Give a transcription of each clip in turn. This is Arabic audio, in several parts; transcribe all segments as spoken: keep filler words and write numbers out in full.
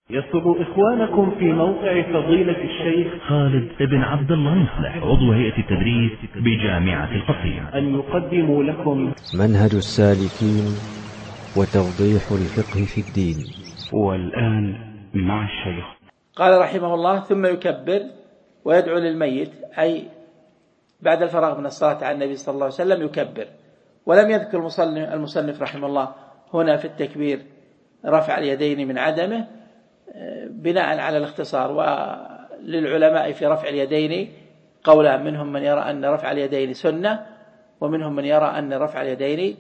يسر إخوانكم في موقع فضيلة الشيخ خالد بن عبد الله مصلح عضو هيئة التدريس بجامعة القصيم أن يقدموا لكم منهج السالكين وتوضيح الفقه في الدين. والآن مع الشيخ. قال رحمه الله: ثم يكبر ويدعو للميت، أي بعد الفراغ من الصلاة على النبي صلى الله عليه وسلم يكبر. ولم يذكر المصنف رحمه الله هنا في التكبير رفع اليدين من عدمه بناء على الاختصار. وللعلماء في رفع اليدين قولان: منهم من يرى أن رفع اليدين سنة، ومنهم من يرى أن رفع اليدين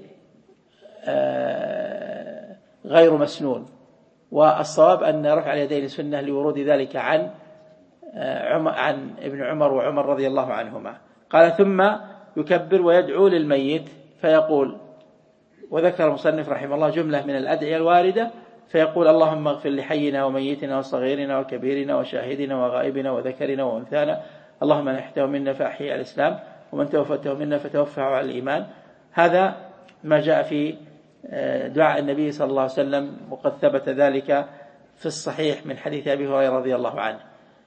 غير مسنون. والصواب أن رفع اليدين سنة لورود ذلك عن عن ابن عمر وعمر رضي الله عنهما. قال: ثم يكبر ويدعو للميت فيقول، وذكر المصنف رحمه الله جملة من الأدعية الواردة، فيقول: اللهم اغفر لحينا وميتنا وصغيرنا وكبيرنا وشاهدنا وغائبنا وذكرنا وأنثانا، اللهم من أحيته منا فأحيي على الإسلام، ومن توفته منا فتوفه على الإيمان. هذا ما جاء في دعاء النبي صلى الله عليه وسلم، وقد ثبت ذلك في الصحيح من حديث أبي هريرة رضي الله عنه،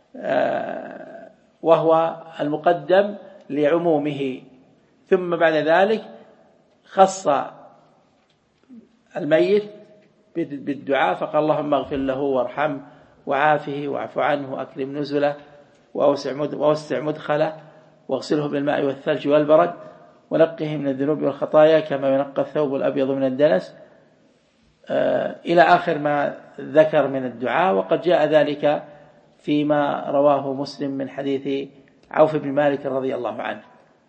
وهو المقدم لعمومه. ثم بعد ذلك خص الميت بالدعاء فقال: اللهم اغفر له وارحمه وعافه واعف عنه وأكرم نزله وأوسع مدخله واغسله بالماء والثلج والبرد ونقه من الذنوب والخطايا كما ينقى الثوب الأبيض من الدنس، إلى آخر ما ذكر من الدعاء. وقد جاء ذلك فيما رواه مسلم من حديث عوف بن مالك رضي الله عنه.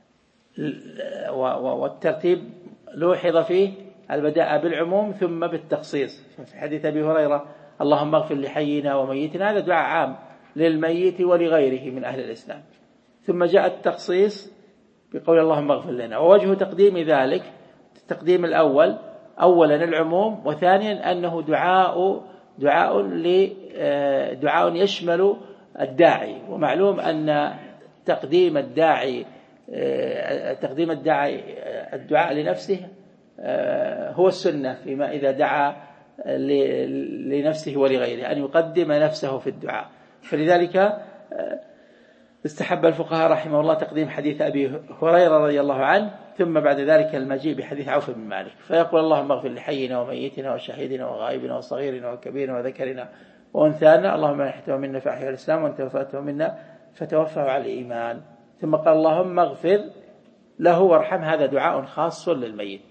والترتيب لوحظ فيه البداء بالعموم ثم بالتخصيص. في حديث أبي هريرة: اللهم اغفر لحينا وميتنا، هذا دعاء عام للميت ولغيره من أهل الإسلام. ثم جاء التخصيص بقول اللهم اغفر لنا. ووجه تقديم ذلك التقديم الأول أولا العموم، وثانيا أنه دعاء دعاء دعاء يشمل الداعي. ومعلوم أن تقديم الداعي تقديم الداعي الدعاء لنفسه هو السنة فيما إذا دعا لنفسه ولغيره، أن يقدم نفسه في الدعاء. فلذلك استحب الفقهاء رحمه الله تقديم حديث أبي هريرة رضي الله عنه، ثم بعد ذلك المجيء بحديث عوف بن مالك، فيقول: اللهم اغفر لحينا وميتنا وشهيدنا وغائبنا وصغيرنا وكبيرنا وذكرنا وأنثانا، اللهم من أحيته منا فأحيي على الإسلام، ومن توفته منا فتوفه على الإيمان. ثم قال: اللهم اغفر له وارحم. هذا دعاء خاص للميت.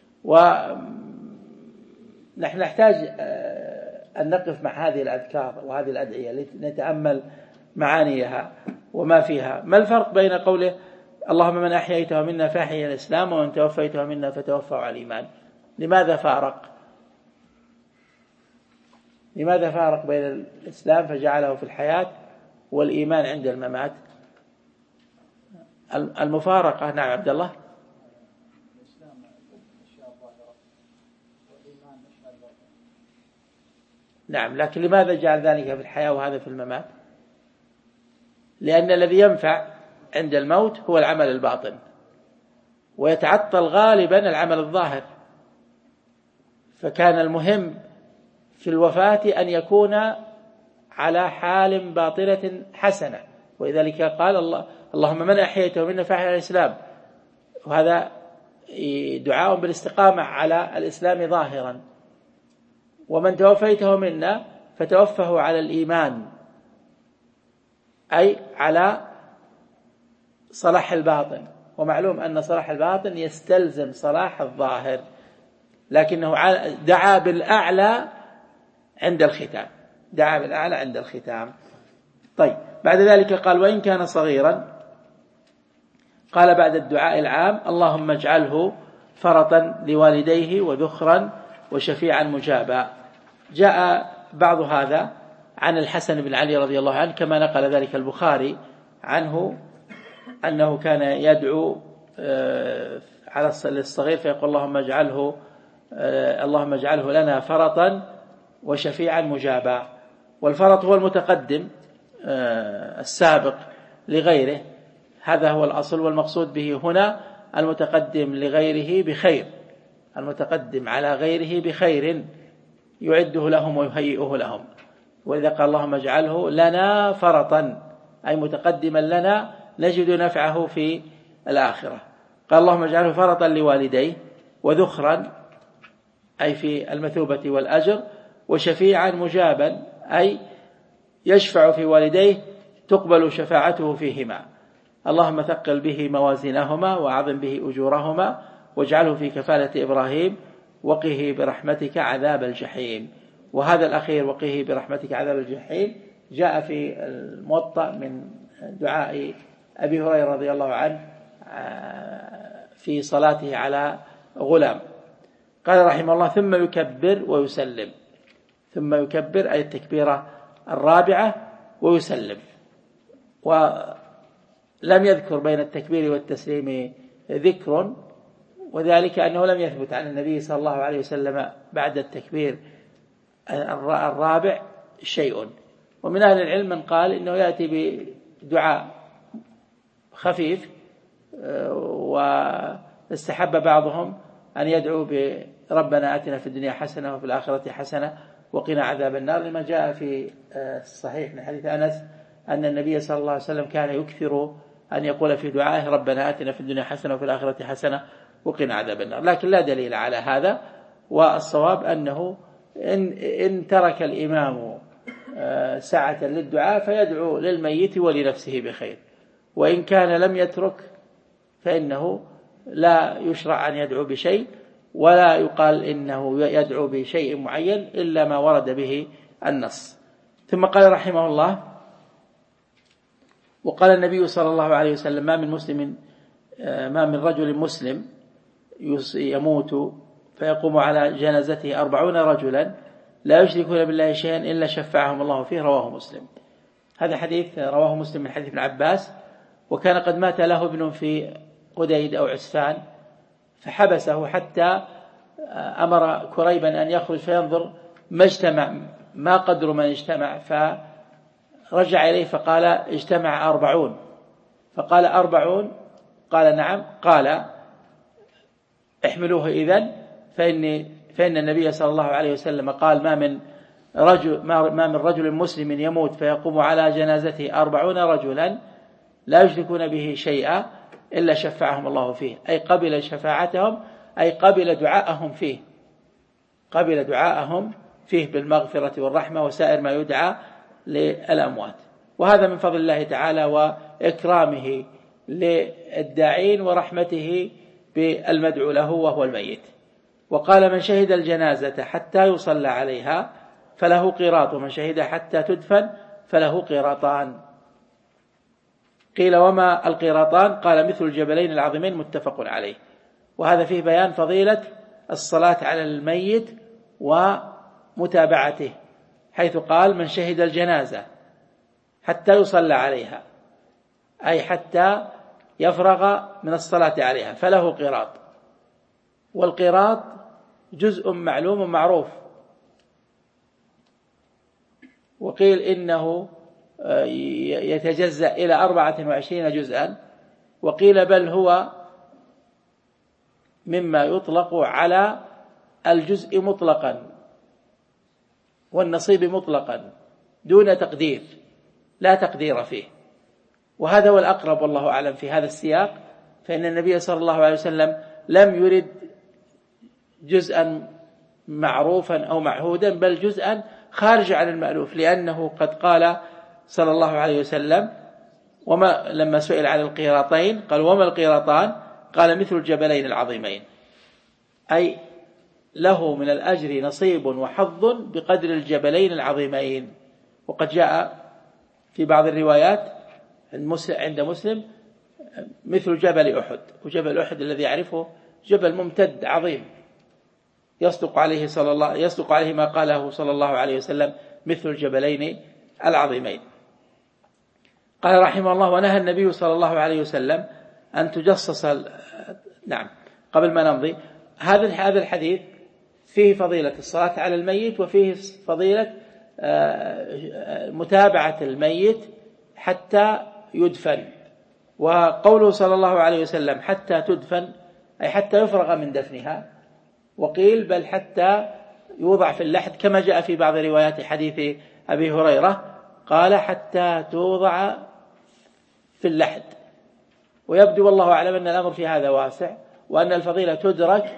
ونحن نحتاج أن نقف مع هذه الأذكار وهذه الأدعية لنتأمل معانيها وما فيها. ما الفرق بين قوله اللهم من أحييته منا فأحيي الإسلام، ومن توفيته منا فتوفه على الإيمان؟ لماذا فارق؟ لماذا فارق بين الإسلام فجعله في الحياة والإيمان عند الممات؟ المفارقة. نعم عبد الله. نعم، لكن لماذا جعل ذلك في الحياة وهذا في الممات؟ لأن الذي ينفع عند الموت هو العمل الباطن، ويتعطل غالبا العمل الظاهر. فكان المهم في الوفاة أن يكون على حال باطنة حسنة، ولذلك قال الله: اللهم من أحييته منا فأحيي على الإسلام. وهذا دعاء بالاستقامة على الإسلام ظاهرا. ومن توفيته منا فتوفه على الإيمان، أي على صلاح الباطن. ومعلوم أن صلاح الباطن يستلزم صلاح الظاهر، لكنه دعا بالأعلى عند الختام دعا بالأعلى عند الختام. طيب، بعد ذلك قال: وإن كان صغيرا، قال بعد الدعاء العام: اللهم اجعله فرطا لوالديه وذخرا وشفيعا مجابا. جاء بعض هذا عن الحسن بن علي رضي الله عنه، كما نقل ذلك البخاري عنه أنه كان يدعو على الصغير فيقول: اللهم اجعله اللهم اجعله لنا فرطا وشفيعا مجابا. والفرط هو المتقدم السابق لغيره، هذا هو الأصل. والمقصود به هنا المتقدم لغيره بخير، المتقدم على غيره بخير يعده لهم ويهيئه لهم. وإذا قال اللهم اجعله لنا فرطا أي متقدما لنا نجد نفعه في الآخرة. قال اللهم اجعله فرطا لوالديه، وذخرا أي في المثوبة والأجر، وشفيعا مجابا أي يشفع في والديه تقبل شفاعته فيهما. اللهم ثقل به موازينهما وأعظم به أجورهما واجعله في كفالة إبراهيم وقه برحمتك عذاب الجحيم. وهذا الأخير وقه برحمتك عذاب الجحيم جاء في الموطأ من دعاء أبي هريرة رضي الله عنه في صلاته على غلام. قال رحمه الله ثم يكبر ويسلم. ثم يكبر أي التكبيرة الرابعة ويسلم. ولم يذكر بين التكبير والتسليم ذكر، وذلك أنه لم يثبت عن النبي صلى الله عليه وسلم بعد التكبير الرابع شيء. ومن أهل العلم من قال إنه يأتي بدعاء خفيف، واستحب بعضهم أن يدعو بربنا آتنا في الدنيا حسنة وفي الآخرة حسنة وقنا عذاب النار، لما جاء في الصحيح من حديث أنس أن النبي صلى الله عليه وسلم كان يكثر أن يقول في دعائه ربنا آتنا في الدنيا حسنة وفي الآخرة حسنة وقنا عذاب النار، لكن لا دليل على هذا. والصواب أنه إن, إن ترك الإمام ساعة للدعاء فيدعو للميت ولنفسه بخير، وإن كان لم يترك فإنه لا يشرع أن يدعو بشيء، ولا يقال إنه يدعو بشيء معين إلا ما ورد به النص. ثم قال رحمه الله: وقال النبي صلى الله عليه وسلم: ما من مسلم ما من رجل مسلم يموت فيقوم على جنازته أربعون رجلا لا يشركون بالله شيئا إلا شفعهم الله فيه. رواه مسلم. هذا حديث رواه مسلم من حديث ابن عباس. وكان قد مات له ابن في قديد أو عسفان فحبسه حتى أمر كريبا أن يخرج فينظر ما اجتمع، ما قدر من اجتمع، فرجع إليه فقال: اجتمع أربعون. فقال: أربعون؟ قال: نعم. قال: احملوه إذن، فإن فإن النبي صلى الله عليه وسلم قال: ما من رجل ما من رجل مسلم يموت فيقوم على جنازته أربعون رجلا لا يشركون به شيئا إلا شفعهم الله فيه، أي قبل شفاعتهم، أي قبل دعاءهم فيه، قبل دعاءهم فيه بالمغفرة والرحمة وسائر ما يدعى للأموات. وهذا من فضل الله تعالى وإكرامه للداعين ورحمته بالمدعو له وهو الميت. وقال: من شهد الجنازة حتى يصلى عليها فله قيراط، ومن شهد حتى تدفن فله قيراطان. قيل: وما القيراطان؟ قال: مثل الجبلين العظيمين، متفق عليه. وهذا فيه بيان فضيلة الصلاة على الميت ومتابعته، حيث قال: من شهد الجنازة حتى يصلى عليها، أي حتى يفرغ من الصلاة عليها، فله قيراط. والقيراط جزء معلوم معروف، وقيل إنه يتجزأ إلى أربعة وعشرين جزءا، وقيل بل هو مما يطلق على الجزء مطلقا والنصيب مطلقا دون تقدير، لا تقدير فيه. وهذا هو الأقرب والله أعلم في هذا السياق، فإن النبي صلى الله عليه وسلم لم يرد جزءا معروفا أو معهودا، بل جزءا خارج عن المألوف، لأنه قد قال صلى الله عليه وسلم: وما لما سئل عن القيراطين قال: وما القيراطان؟ قال: مثل الجبلين العظيمين، أي له من الأجر نصيب وحظ بقدر الجبلين العظيمين. وقد جاء في بعض الروايات عند مسلم مثل جبل أحد، وجبل أحد الذي يعرفه جبل ممتد عظيم يصدق عليه صلى الله يصدق عليه ما قاله صلى الله عليه وسلم: مثل الجبلين العظيمين. قال رحمه الله: ونهى النبي صلى الله عليه وسلم أن تجصص ال... نعم قبل ما نمضي، هذا هذا الحديث فيه فضيلة الصلاة على الميت، وفيه فضيلة متابعة الميت حتى يدفن. وقوله صلى الله عليه وسلم حتى تدفن أي حتى يفرغ من دفنها، وقيل بل حتى يوضع في اللحد، كما جاء في بعض روايات حديث أبي هريرة قال حتى توضع في اللحد. ويبدو والله أعلم أن الأمر في هذا واسع، وأن الفضيلة تدرك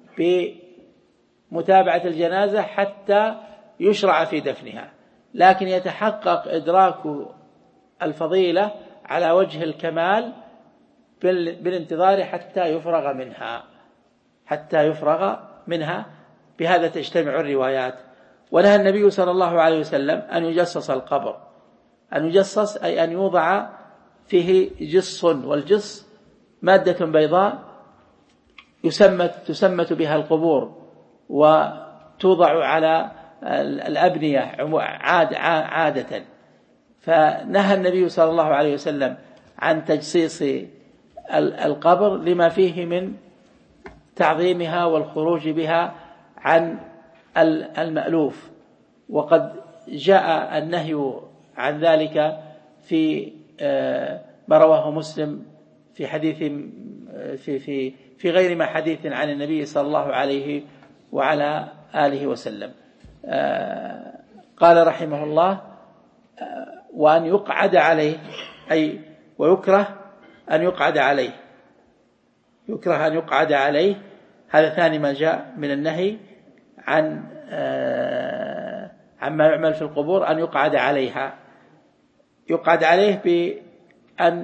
بمتابعة الجنازة حتى يشرع في دفنها، لكن يتحقق إدراك الفضيلة على وجه الكمال بالانتظار حتى يفرغ منها حتى يفرغ منها بهذا تجتمع الروايات. ونهى النبي صلى الله عليه وسلم أن يجصص القبر. أن يجصص أي أن يوضع فيه جص، والجص مادة بيضاء يسمت تسمت بها القبور وتوضع على الأبنية عاد عادة. فنهى النبي صلى الله عليه وسلم عن تجصيص القبر لما فيه من تعظيمها والخروج بها عن المألوف. وقد جاء النهي عن ذلك في ما رواه مسلم في حديث في في في غير ما حديث عن النبي صلى الله عليه وعلى آله وسلم. قال رحمه الله: وأن يقعد عليه، أي ويكره أن يقعد عليه، يكره أن يقعد عليه. هذا ثاني ما جاء من النهي عن عما يعمل في القبور، أن يقعد عليها. يقعد عليه بأن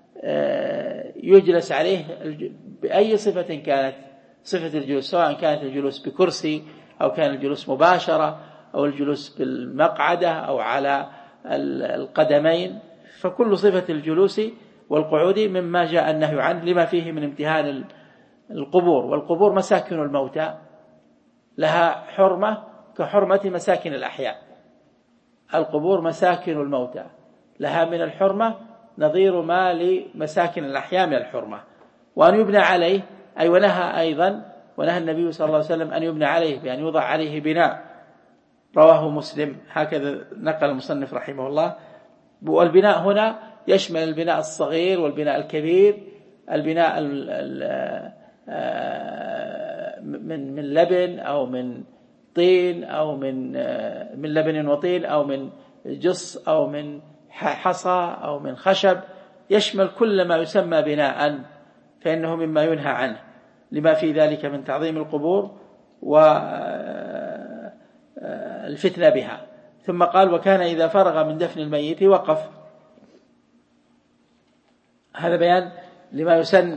يجلس عليه بأي صفة كانت صفة الجلوس، سواء كانت الجلوس بكرسي أو كان الجلوس مباشرة أو الجلوس بالمقعدة أو على القدمين، فكل صفة الجلوس والقعود مما جاء النهي عنه لما فيه من امتهان القبور. والقبور مساكن الموتى، لها حرمة كحرمة مساكن الأحياء. القبور مساكن الموتى، لها من الحرمة نظير ما لمساكن الأحياء من الحرمة. وأن يبنى عليه، أي ونهى أيضا ونهى النبي صلى الله عليه وسلم أن يبنى عليه بأن يوضع عليه بناء، رواه مسلم. هكذا نقل المصنف رحمه الله. والبناء هنا يشمل البناء الصغير والبناء الكبير، البناء من من لبن أو من طين أو من من لبن وطين أو من جص أو من حصى أو من خشب، يشمل كل ما يسمى بناء، فإنه مما ينهى عنه لما في ذلك من تعظيم القبور والفتنة بها. ثم قال: وكان إذا فرغ من دفن الميت وقف. هذا بيان لما يسن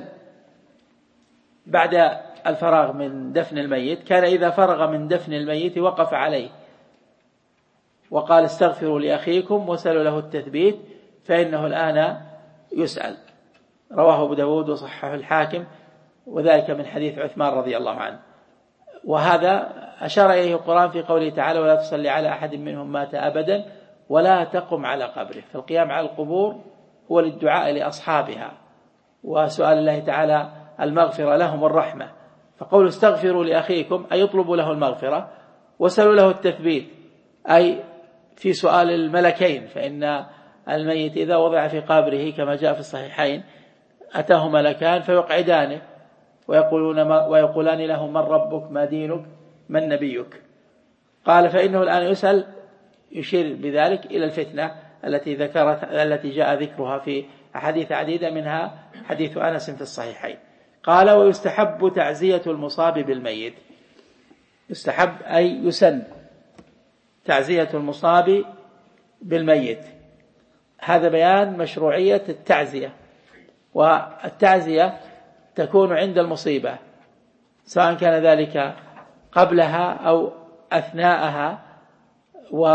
بعد الفراغ من دفن الميت. كان إذا فرغ من دفن الميت وقف عليه وقال: استغفروا لأخيكم وسلوا له التثبيت فإنه الآن يسأل. رواه أبو داود وصححه الحاكم، وذلك من حديث عثمان رضي الله عنه. وهذا أشار إليه القرآن في قوله تعالى: ولا تصلي على أحد منهم مات أبدا ولا تقم على قبره. فالقيام على القبور هو للدعاء لأصحابها وسؤال الله تعالى المغفرة لهم والرحمة. فقول استغفروا لأخيكم أي يطلبوا له المغفرة، وسلوا له التثبيت أي في سؤال الملكين، فإن الميت إذا وضع في قبره كما جاء في الصحيحين أتاه ملكان فيقعدانه ويقولون ويقولان له: من ربك، ما دينك، من نبيك. قال: فإنه الآن يسأل، يشير بذلك إلى الفتنة التي ذكرت التي جاء ذكرها في أحاديث عديدة، منها حديث أنس في الصحيحين. قال: ويستحب تعزية المصاب بالميت. يستحب أي يسن تعزية المصاب بالميت. هذا بيان مشروعية التعزية. والتعزية تكون عند المصيبة، سواء كان ذلك قبلها أو أثناءها، و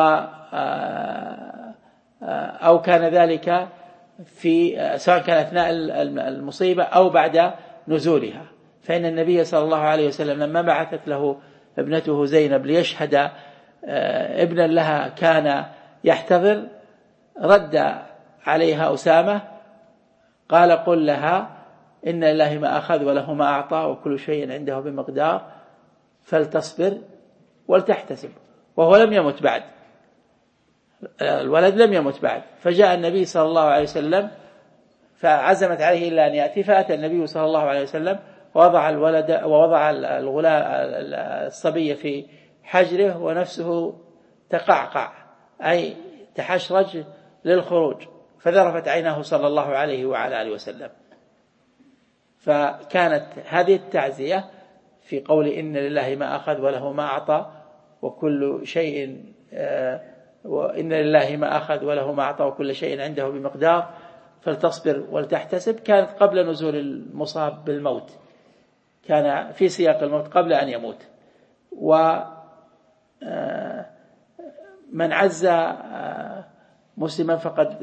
أو كان ذلك في سواء كان أثناء المصيبة أو بعد نزولها. فإن النبي صلى الله عليه وسلم لما بعثت له ابنته زينب ليشهد ابنا لها كان يحتضر، رد عليها أسامة قال: قل لها إن لله ما أخذ وله ما أعطى وكل شيء عنده بمقدار، فلتصبر ولتحتسب. وهو لم يمت بعد، الولد لم يمت بعد. فجاء النبي صلى الله عليه وسلم فعزمت عليه إلا أن يأتي، فأتى النبي صلى الله عليه وسلم ووضع الولد ووضع الغلام الصبي في حجره ونفسه تقعقع أي تحشرج للخروج، فذرفت عيناه صلى الله عليه وعلى آله وسلم. فكانت هذه التعزية في قول إن لله ما أخذ وله ما أعطى وكل شيء وإن لله ما أخذ وله ما أعطى وكل شيء عنده بمقدار فلتصبر ولتحتسب، كانت قبل نزول المصاب بالموت، كان في سياق الموت قبل أن يموت. ومن عز مسلما فقد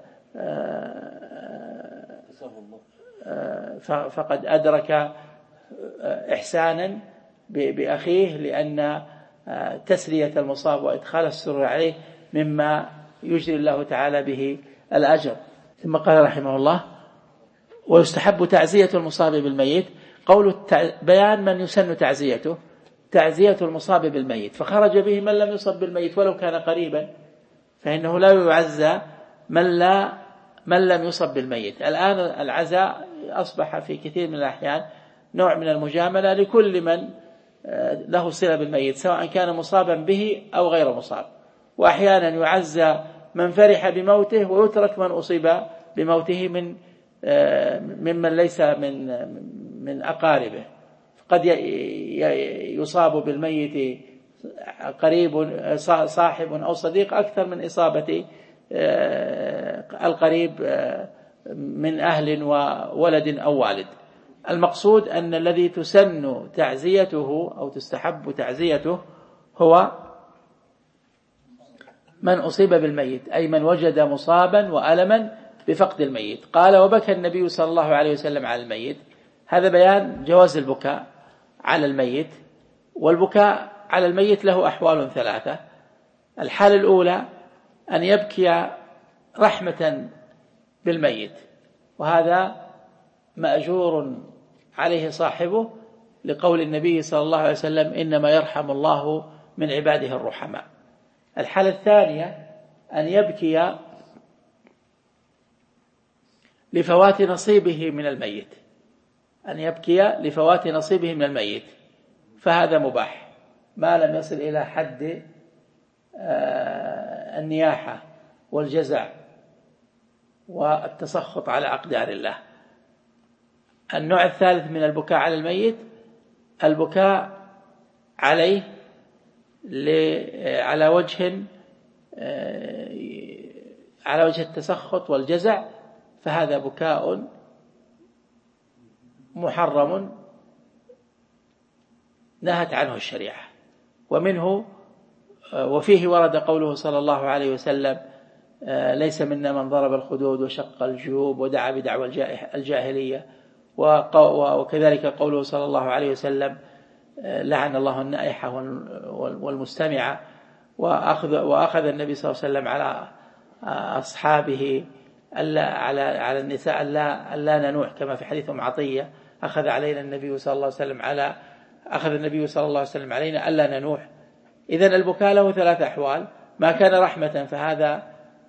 فقد أدرك إحسانا بأخيه، لأن تسلية المصاب وإدخال السرور عليه مما يجري الله تعالى به الأجر. ثم قال رحمه الله: ويستحب تعزية المصاب بالميت. قول بيان من يسن تعزيته، تعزية المصاب بالميت، فخرج به من لم يصب بالميت ولو كان قريبا، فإنه لا يعزى من لا من لم يصب بالميت. الآن العزاء أصبح في كثير من الأحيان نوع من المجاملة لكل من له صلة بالميت، سواء كان مصابا به أو غير مصاب. وأحيانا يعزى من فرح بموته ويترك من أصيب بموته من ممن ليس من من أقاربه. قد يصاب بالميت قريب صاحب أو صديق أكثر من إصابة القريب من أهل وولد أو والد. المقصود أن الذي تسن تعزيته أو تستحب تعزيته هو من أصيب بالميت، أي من وجد مصابا وألما بفقد الميت. قال: وبكى النبي صلى الله عليه وسلم على الميت. هذا بيان جواز البكاء على الميت. والبكاء على الميت له أحوال ثلاثة. الحالة الأولى أن يبكي رحمة بالميت، وهذا مأجور عليه صاحبه لقول النبي صلى الله عليه وسلم: إنما يرحم الله من عباده الرحماء. الحالة الثانية أن يبكي لفوات نصيبه من الميت، أن يبكي لفوات نصيبه من الميت، فهذا مباح ما لم يصل إلى حد النياحة والجزع والتسخط على أقدار الله. النوع الثالث من البكاء على الميت البكاء عليه على وجه على وجه التسخط والجزع، فهذا بكاء محرم نهت عنه الشريعة. ومنه وفيه ورد قوله صلى الله عليه وسلم: ليس منا من ضرب الخدود وشق الجيوب ودعا بدعوى الجاهلية. وكذلك قوله صلى الله عليه وسلم: لعن الله النائحة والمستمعة. وأخذ, وأخذ النبي صلى الله عليه وسلم على أصحابه ألا على على النساء ألا ألا ننوح، كما في حديث أم عطية: أخذ علينا النبي صلى الله عليه وسلم على أخذ النبي صلى الله عليه وسلم علينا ألا ننوح. إذن البكاء له ثلاث أحوال: ما كان رحمة فهذا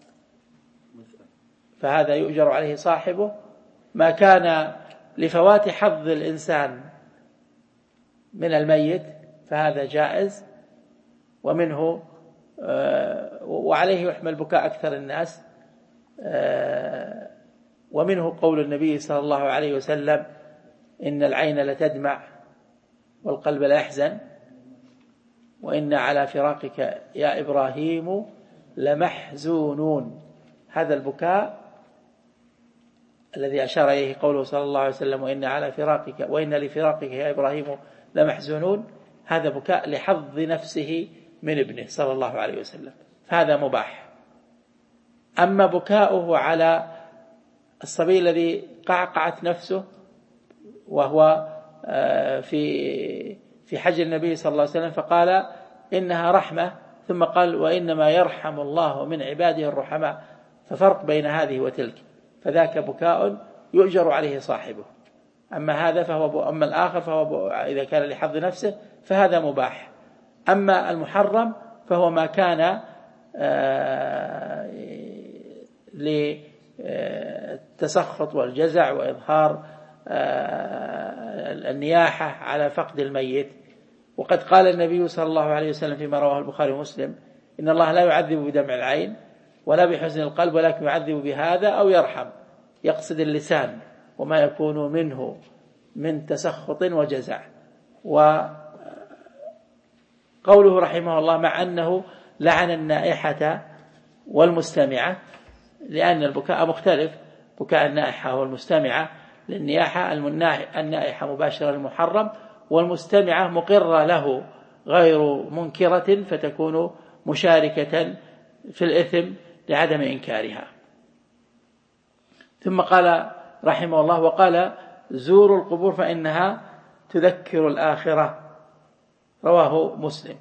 فهذا يؤجر عليه صاحبه، ما كان لفوات حظ الإنسان من الميت فهذا جائز، ومنه وعليه يحمل بكاء أكثر الناس. ومنه قول النبي صلى الله عليه وسلم: إن العين لتدمع والقلب لا يحزن، وإن على فراقك يا إبراهيم لمحزونون. هذا البكاء الذي أشار إليه قوله صلى الله عليه وسلم: وإن على فراقك وإن لفراقك يا إبراهيم لمحزونون، هذا بكاء لحظ نفسه من ابنه صلى الله عليه وسلم، فهذا مباح. أما بكاؤه على الصبي الذي قعقعت نفسه وهو في في حج النبي صلى الله عليه وسلم فقال إنها رحمة، ثم قال: وإنما يرحم الله من عباده الرحماء، ففرق بين هذه وتلك، فذاك بكاء يؤجر عليه صاحبه. أما هذا فهو أما الآخر فهو إذا كان لحظ نفسه فهذا مباح. أما المحرم فهو ما كان للتسخط والجزع وإظهار النياحة على فقد الميت. وقد قال النبي صلى الله عليه وسلم فيما رواه البخاري ومسلم: إن الله لا يعذب بدمع العين ولا بحزن القلب ولكن يعذب بهذا أو يرحم، يقصد اللسان وما يكون منه من تسخط وجزع. وقوله رحمه الله مع أنه لعن النائحة والمستمعة، لأن البكاء مختلف، بكاء النائحة والمستمعة للنياحة، النائحة مباشرة المحرم، والمستمعة مقرة له غير منكرة فتكون مشاركة في الإثم لعدم إنكارها. ثم قال رحمه الله وقال زوروا القبور فإنها تذكر الآخرة، رواه مسلم.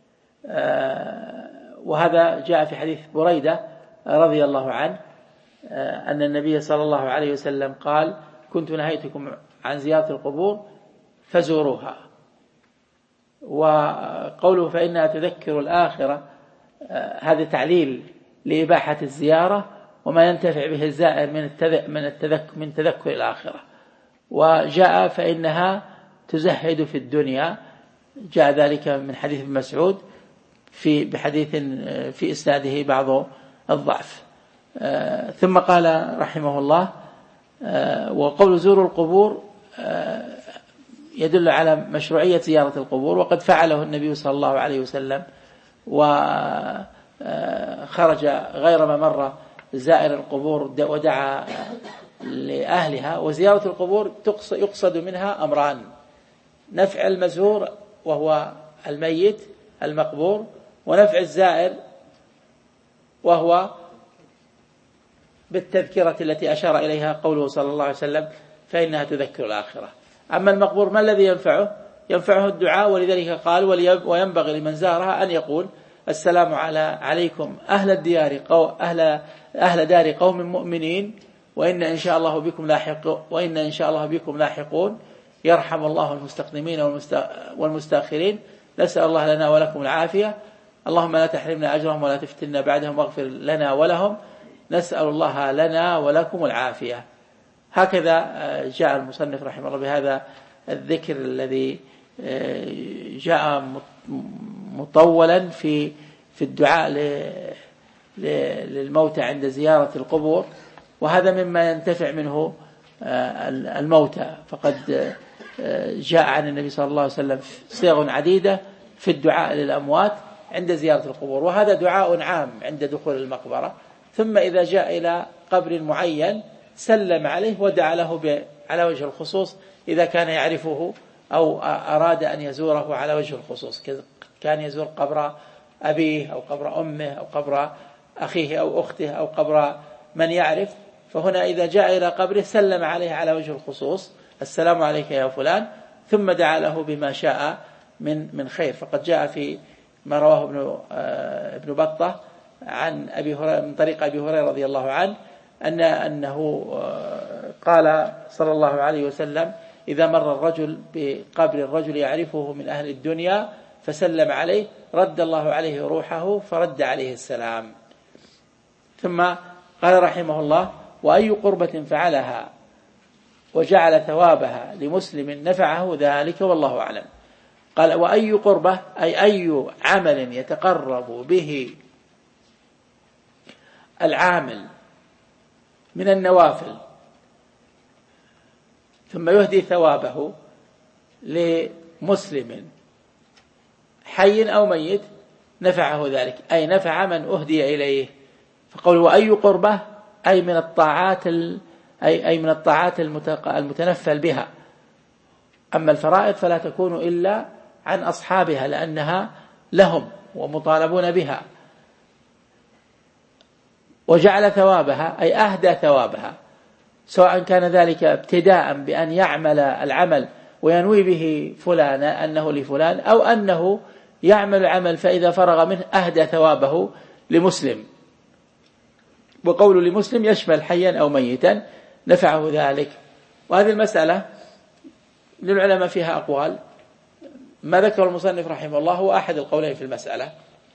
وهذا جاء في حديث بريدة رضي الله عنه أن النبي صلى الله عليه وسلم قال كنت نهيتكم عن زيارة القبور فزوروها. وقوله فإنها تذكر الآخرة هذا تعليل لإباحة الزيارة وما ينتفع به الزائر من من التذكر من تذكر الآخرة. وجاء فإنها تزهد في الدنيا، جاء ذلك من حديث ابن مسعود في بحديث في إسناده بعض الضعف. ثم قال رحمه الله وقول زوروا القبور يدل على مشروعية زيارة القبور، وقد فعله النبي صلى الله عليه وسلم، وخرج غير ما مر زائر القبور ودعا لأهلها. وزيارة القبور يقصد منها أمران: نفع المزور وهو الميت المقبور، ونفع الزائر وهو بالتذكرة التي أشار إليها قوله صلى الله عليه وسلم فإنها تذكر الآخرة. أما المقبور ما الذي ينفعه؟ ينفعه الدعاء، ولذلك قال وينبغي لمن زارها أن يقول السلام على عليكم أهل الديار قو أهل أهل دار قوم مؤمنين وإن إن شاء الله بكم لاحق وإن إن شاء الله بكم لاحقون، يرحم الله المستقدمين والمستأخرين، نسأل الله لنا ولكم العافية، اللهم لا تحرمنا أجرهم ولا تفتنا بعدهم واغفر لنا ولهم، نسأل الله لنا ولكم العافية. هكذا جاء المصنف رحمه الله بهذا الذكر الذي جاء مطولا في في الدعاء للموتى عند زيارة القبور، وهذا مما ينتفع منه الموتى، فقد جاء عن النبي صلى الله عليه وسلم صيغ عديدة في الدعاء للأموات عند زيارة القبور، وهذا دعاء عام عند دخول المقبرة. ثم إذا جاء إلى قبر معين سلم عليه ودعا له على وجه الخصوص إذا كان يعرفه أو أراد أن يزوره على وجه الخصوص، كان يزور قبر أبيه أو قبر أمه أو قبر أخيه أو أخته أو قبر من يعرف، فهنا إذا جاء إلى قبره سلم عليه على وجه الخصوص السلام عليك يا فلان، ثم دعا له بما شاء من من خير. فقد جاء في ما رواه ابن ابن بطة عن أبي هريرة من طريق أبي هريرة رضي الله عنه أن أنه قال صلى الله عليه وسلم إذا مر الرجل بقبر الرجل يعرفه من أهل الدنيا فسلم عليه رد الله عليه روحه فرد عليه السلام. ثم قال رحمه الله وأي قربة فعلها وجعل ثوابها لمسلم نفعه ذلك والله أعلم. قال وأي قربة أي أي عمل يتقرب به العامل من النوافل ثم يهدي ثوابه لمسلم حي أو ميت نفعه ذلك، أي نفع من أهدي إليه. فقول وأي قربة أي من الطاعات أي أي من الطاعات المتنفل بها، أما الفرائض فلا تكون إلا عن أصحابها لأنها لهم ومطالبون بها. وجعل ثوابها أي أهدى ثوابها، سواء كان ذلك ابتداء بأن يعمل العمل وينوي به فلان أنه لفلان، أو أنه يعمل العمل فإذا فرغ منه أهدى ثوابه لمسلم. وقول لمسلم يشمل حيا أو ميتا نفعه ذلك. وهذه المسألة للعلماء فيها أقوال، ما ذكر المصنف رحمه الله هو أحد القولين في المسألة،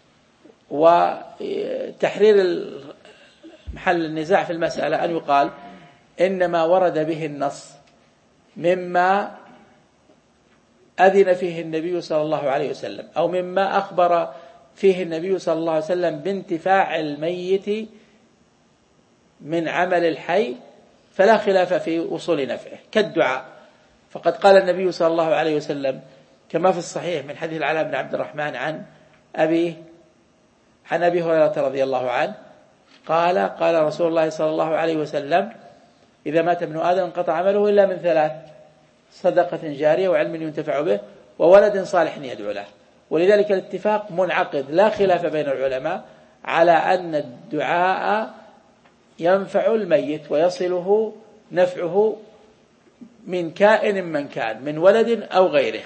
وتحرير محل النزاع في المسألة أن يقال إنما ورد به النص مما أذن فيه النبي صلى الله عليه وسلم أو مما أخبر فيه النبي صلى الله عليه وسلم بانتفاع الميت من عمل الحي، فلا خلاف في وصول نفعه كالدعاء. فقد قال النبي صلى الله عليه وسلم كما في الصحيح من حديث العلاء بن عبد الرحمن عن أبي عن أبي هريرة رضي الله عنه قال قال رسول الله صلى الله عليه وسلم: إذا مات ابن آدم انقطع عمله إلا من ثلاث: صدقة جارية وعلم ينتفع به وولد صالح يدعو له. ولذلك الاتفاق منعقد، لا خلاف بين العلماء على أن الدعاء ينفع الميت ويصله نفعه من كائن من كان، من ولد أو غيره،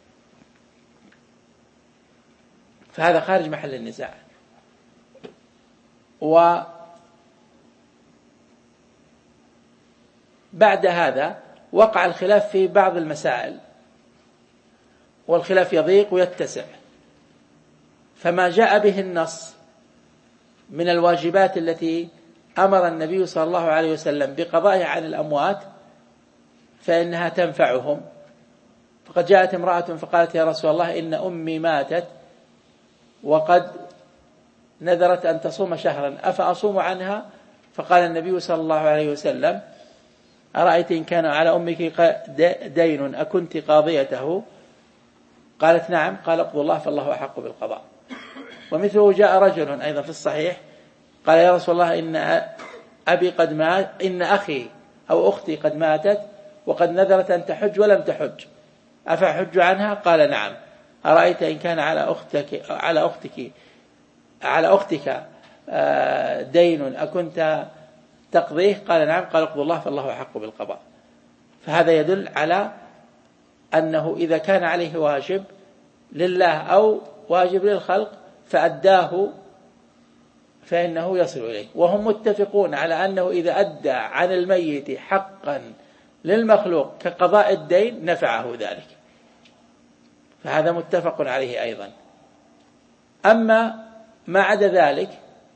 فهذا خارج محل النزاع. وبعد هذا وقع الخلاف في بعض المسائل، والخلاف يضيق ويتسع، فما جاء به النص من الواجبات التي أمر النبي صلى الله عليه وسلم بقضائها عن الأموات فإنها تنفعهم. فقد جاءت امرأة فقالت: يا رسول الله، إن أمي ماتت وقد نذرت أن تصوم شهرا، أفأصوم عنها؟ فقال النبي صلى الله عليه وسلم: أرأيت إن كان على أمك دين أكنت قاضيته؟ قالت: نعم. قال: اقضوا الله فالله أحق بالقضاء. ومثله جاء رجل أيضا في الصحيح قال: يا رسول الله، إن أبي قد مات، إن أخي أو أختي قد ماتت وقد نذرت أن تحج ولم تحج، أفأحج عنها؟ قال: نعم. أرأيت إن كان على أختك على أختك على أختك دين أكنت تقضيه؟ قال: نعم. قال: اقضوا الله فالله أحق بالقضاء. فهذا يدل على أنه إذا كان عليه واجب لله أو واجب للخلق فأداه فإنه يصل إليه. وهم متفقون على أنه إذا أدى عن الميت حقا للمخلوق كقضاء الدين نفعه ذلك، فهذا متفق عليه أيضا. أما ما عدا ذلك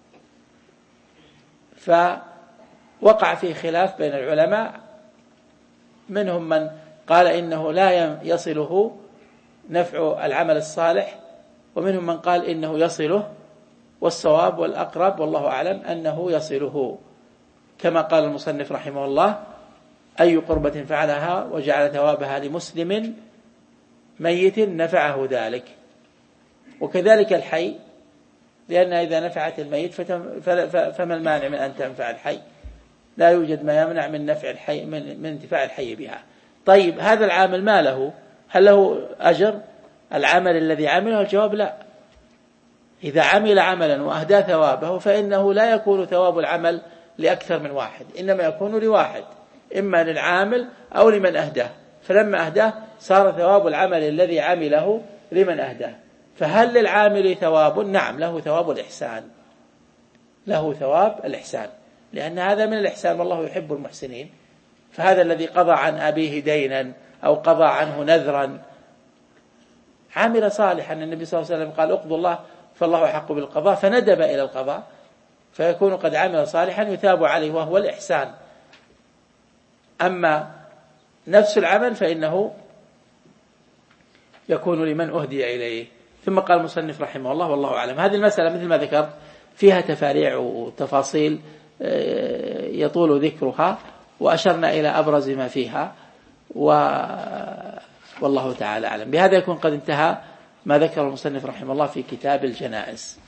فوقع فيه خلاف بين العلماء، منهم من قال إنه لا يصله نفع العمل الصالح، ومنهم من قال إنه يصله، والصواب والأقرب والله أعلم أنه يصله، كما قال المصنف رحمه الله: أي قربة فعلها وجعل ثوابها لمسلم ميت نفعه ذلك. وكذلك الحي، لأن إذا نفعت الميت فما المانع من أن تنفع الحي؟ لا يوجد ما يمنع من نفع الحي من, من انتفاع الحي بها. طيب، هذا العامل ما له؟ هل له أجر العمل الذي عمله؟ الجواب لا. إذا عمل عملا وأهدى ثوابه فإنه لا يكون ثواب العمل لأكثر من واحد، إنما يكون لواحد، إما للعامل أو لمن أهداه. فلما أهداه صار ثواب العمل الذي عمله لمن أهداه. فهل للعامل ثواب؟ نعم، له ثواب الإحسان، له ثواب الإحسان، لأن هذا من الإحسان والله يحب المحسنين. فهذا الذي قضى عن أبيه دينا أو قضى عنه نذرا عمل صالحا، النبي صلى الله عليه وسلم قال: اقضوا الله فالله أحق بالقضاء، فندب إلى القضاء، فيكون قد عمل صالحا يثاب عليه وهو الإحسان. أما نفس العمل فإنه يكون لمن أهدي إليه. ثم قال المصنف رحمه الله والله أعلم. هذه المسألة مثل ما ذكرت فيها تفاريع وتفاصيل يطول ذكرها، وأشرنا إلى أبرز ما فيها، والله تعالى أعلم. بهذا يكون قد انتهى ما ذكر المصنف رحمه الله في كتاب الجنائز.